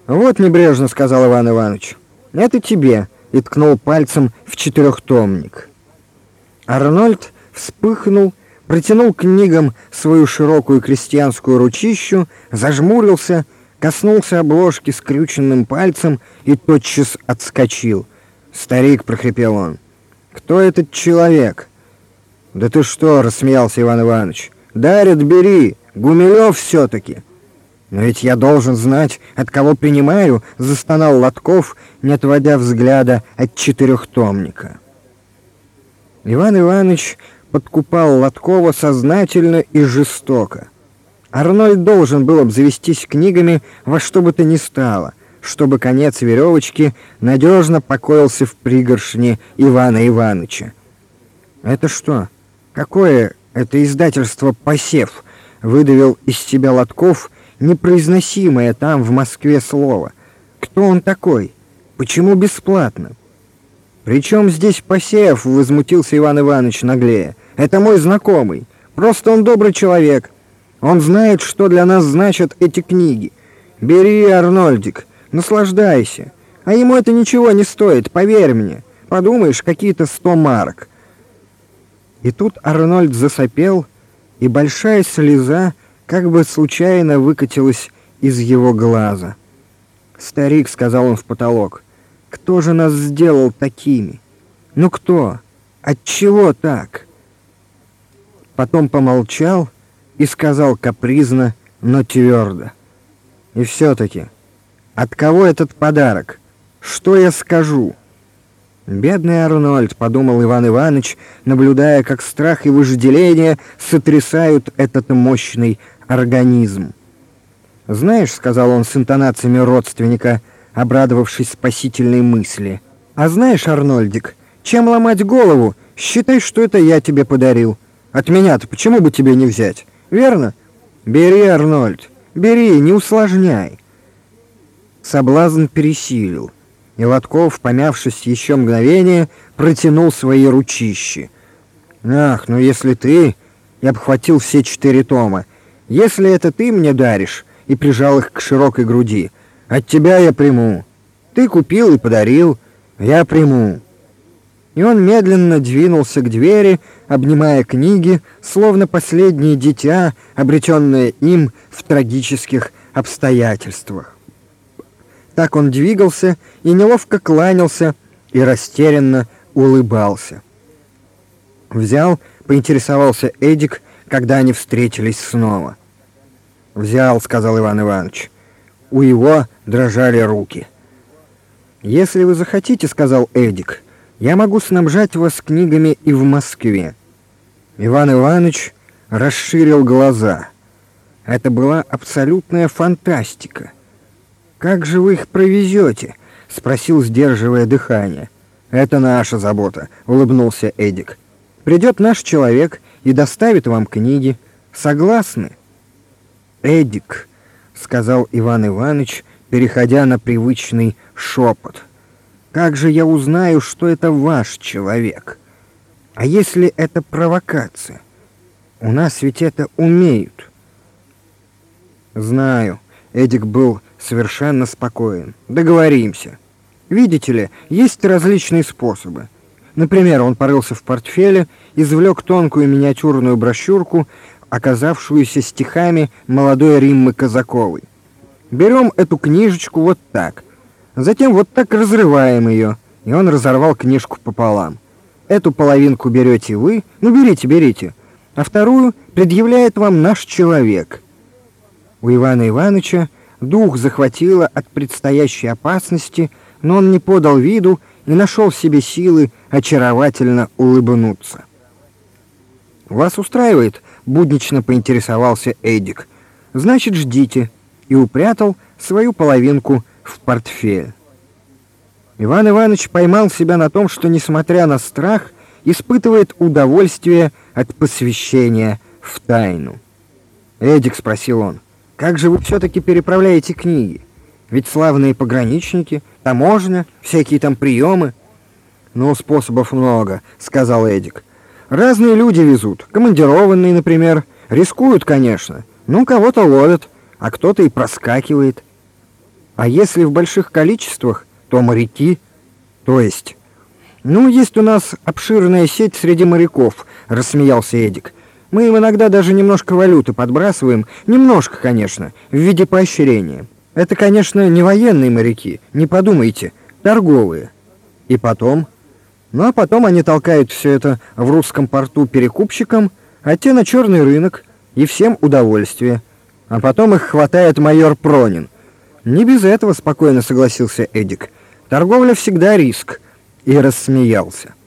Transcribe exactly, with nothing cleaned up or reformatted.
«Вот небрежно», — сказал Иван Иванович. «Это тебе», — и ткнул пальцем в четырехтомник. Арнольд вспыхнул, протянул к книгам свою широкую крестьянскую ручищу, зажмурился, коснулся обложки скрюченным пальцем и тотчас отскочил. «Старик», — прохрипел он, — «кто этот человек?» «Да ты что?» — рассмеялся Иван Иванович. «Дарят, бери, Гумилев все-таки». «Но ведь я должен знать, от кого принимаю», — застонал Лотков, не отводя взгляда от четырехтомника. Иван Иванович подкупал Лоткова сознательно и жестоко. Арнольд должен был обзавестись книгами во что бы то ни стало, чтобы конец веревочки надежно покоился в пригоршне Ивана Ивановича. «Это что? Какое это издательство «Посев»?» — выдавил из себя Лотков непроизносимое там, в Москве, слово. «Кто он такой? Почему бесплатно?» «При чем здесь «Посев»?» — возмутился Иван Иванович наглея. «Это мой знакомый. Просто он добрый человек. Он знает, что для нас значат эти книги. Бери, Арнольдик, наслаждайся. А ему это ничего не стоит, поверь мне. Подумаешь, какие-то сто марок». И тут Арнольд засопел, и большая слеза как бы случайно выкатилась из его глаза. «Старик», — сказал он в потолок, — «кто же нас сделал такими? Ну кто? Отчего так?» Потом помолчал и сказал капризно, но твердо: «И все-таки, от кого этот подарок? Что я скажу?» «Бедный Арнольд», — подумал Иван Иванович, наблюдая, как страх и вожделение сотрясают этот мощный организм. «Знаешь», — сказал он с интонациями родственника, обрадовавшись спасительной мысли, «а знаешь, Арнольдик, чем ломать голову, считай, что это я тебе подарил. От меня-то почему бы тебе не взять? Верно? Бери, Арнольд, бери, не усложняй». Соблазн пересилил, и Лотков, помявшись еще мгновение, протянул свои ручищи. «Ах, ну если ты...» — я обхватил все четыре тома. «Если это ты мне даришь», — и прижал их к широкой груди, — «от тебя я приму. Ты купил и подарил, я приму». И он медленно двинулся к двери, обнимая книги, словно последнее дитя, обретенное им в трагических обстоятельствах. Так он двигался и неловко кланялся, и растерянно улыбался. «Взял?» — поинтересовался Эдик, когда они встретились снова. «Взял», — сказал Иван Иванович. У его дрожали руки. «Если вы захотите, — сказал Эдик, — я могу снабжать вас книгами и в Москве». Иван Иванович расширил глаза. Это была абсолютная фантастика. «Как же вы их провезете?» — спросил, сдерживая дыхание. «Это наша забота», — улыбнулся Эдик. «Придет наш человек и доставит вам книги. Согласны?» «Эдик», — сказал Иван Иванович, переходя на привычный шепот, — «как же я узнаю, что это ваш человек? А если это провокация? У нас ведь это умеют». «Знаю», — Эдик был совершенно спокоен. «Договоримся. Видите ли, есть различные способы. Например, он порылся в портфеле, извлек тонкую миниатюрную брошюрку, оказавшуюся стихами молодой Риммы Казаковой. Берем эту книжечку вот так, затем вот так разрываем ее, и он разорвал книжку пополам. Эту половинку берете вы, ну берите, берите, а вторую предъявляет вам наш человек». У Ивана Ивановича дух захватило от предстоящей опасности, но он не подал виду и нашел в себе силы очаровательно улыбнуться. «Вас устраивает?» — буднично поинтересовался Эдик. «Значит, ждите», и упрятал свою половинку в портфель. Иван Иванович поймал себя на том, что, несмотря на страх, испытывает удовольствие от посвящения в тайну. «Эдик», — спросил он, — «как же вы все-таки переправляете книги? Ведь славные пограничники, таможня, всякие там приемы». «Ну, способов много», — сказал Эдик. «Разные люди везут, командированные, например, рискуют, конечно, ну, кого-то ловят, а кто-то и проскакивает». А если в больших количествах, то моряки. То есть... Ну, есть у нас обширная сеть среди моряков, рассмеялся Эдик. Мы им иногда даже немножко валюты подбрасываем, немножко, конечно, в виде поощрения. Это, конечно, не военные моряки, не подумайте, торговые. И потом... Ну, а потом они толкают все это в русском порту перекупщикам, а те на черный рынок, и всем удовольствие. А потом их хватает майор Пронин. Не без этого, спокойно согласился Эдик. Торговля всегда риск. И рассмеялся.